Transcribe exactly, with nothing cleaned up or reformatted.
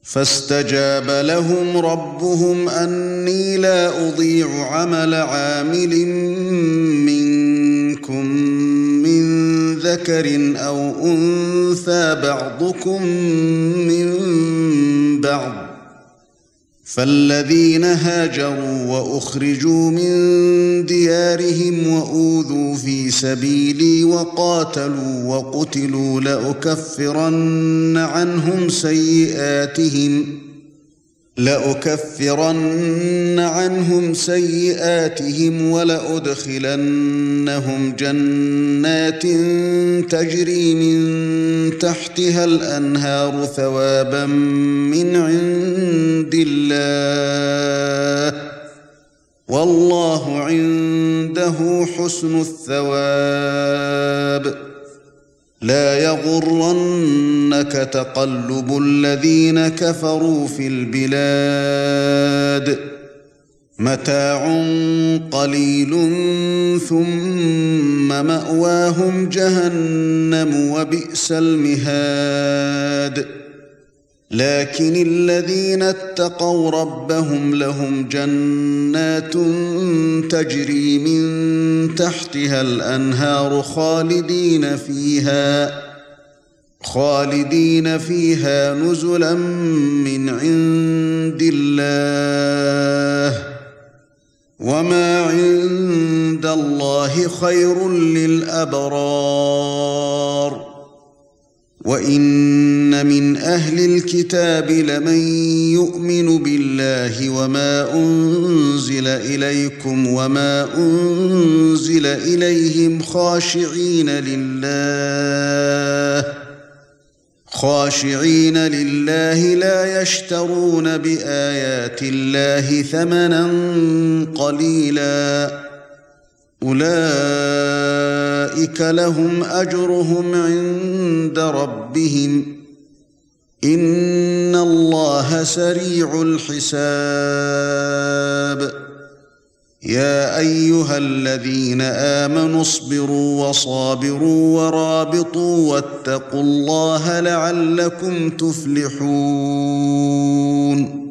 فاستجاب لهم ربهم أني لا أضيع عمل عامل منكم من ذكر أو أنثى بعضكم من بعض، فالذين هاجروا وأخرجوا من ديارهم وأوذوا في سبيلي وقاتلوا وقتلوا لأكفرن عنهم سيئاتهم لأكفرن عنهم سيئاتهم ولأدخلنهم جنات تجري من تحتها الأنهار ثوابا من عند الله، والله عنده حسن الثواب. لا يغرنك تقلب الذين كفروا في البلاد، متاع قليل ثم مأواهم جهنم وبئس المهاد. لكن الذين اتقوا ربهم لهم جنات تجري من تحتها الأنهار خالدين فيها خالدين فيها نزلا من عند الله، وما عند الله خير للأبرار. وَإِنَّ مِنْ أَهْلِ الْكِتَابِ لَمَن يُؤْمِنُ بِاللَّهِ وَمَا أُنْزِلَ إِلَيْكُمْ وَمَا أُنْزِلَ إِلَيْهِمْ خَاشِعِينَ لِلَّهِ خاشعين لله لا يشترون بآيات الله ثمنا قليلا، أولئك لهم أجرهم عند ربهم، إن الله سريع الحساب. يا أيها الذين آمنوا اصبروا وصابروا ورابطوا واتقوا الله لعلكم تفلحون.